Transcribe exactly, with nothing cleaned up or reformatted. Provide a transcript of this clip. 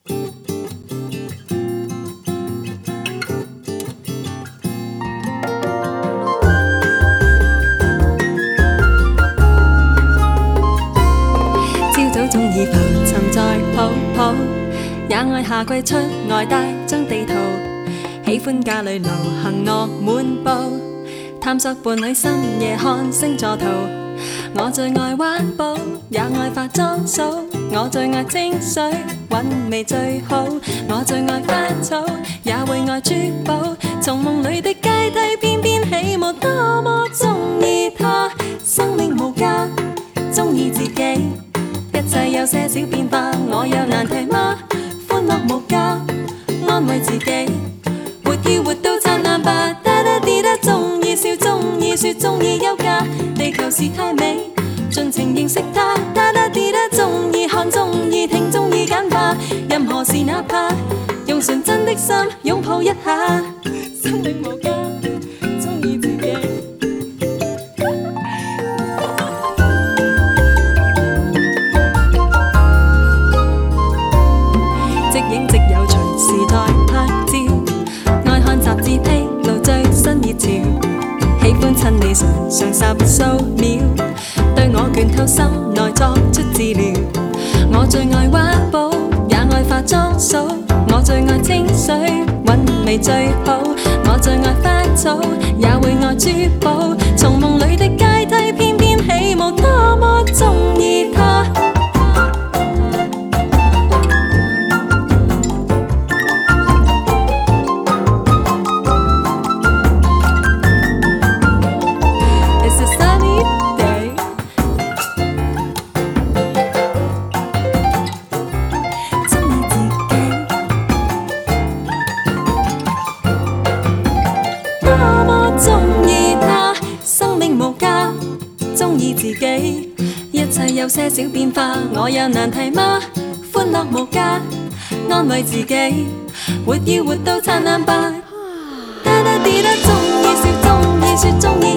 朝早中意浮沉在泡泡，也愛夏季出外帶張地圖，喜歡家裏流行樂滿布，探索伴侶深夜看星座圖。我最愛環保，也愛化妝掃，我最愛清水，韻味最好。我最愛花草，也會愛珠寶，從夢裏的階梯翩翩起舞，多麼鍾意它。生命無價，鍾意自己。一切有些小變化，我有難題嗎？歡樂無價，安慰自己，活要活到燦爛吧。嗒嗒滴嗒，鍾意笑，鍾意說，鍾意休假。地球是太美，盡情認識它。嗒嗒滴嗒，鍾意看，鍾意聽，鍾意簡化。任何事哪怕用純真的心擁抱一下。生命無價，鍾意自己。影即有隨時代拍照，愛看雜誌披露最新熱潮，喜歡親你常常十數秒，對我倦透心內作出治療。我最愛畫布，也愛化妝掃，我最愛清水，韻味最好。我最愛花草，也會愛珠寶，從夢裏的階梯翩翩起舞，多麼鍾意它。鍾意自己，一切有些小變化，我有難題嗎？歡樂無價，安慰自己，活要活到燦爛吧。嗒嗒滴嗒，鍾意笑，鍾意說，鍾意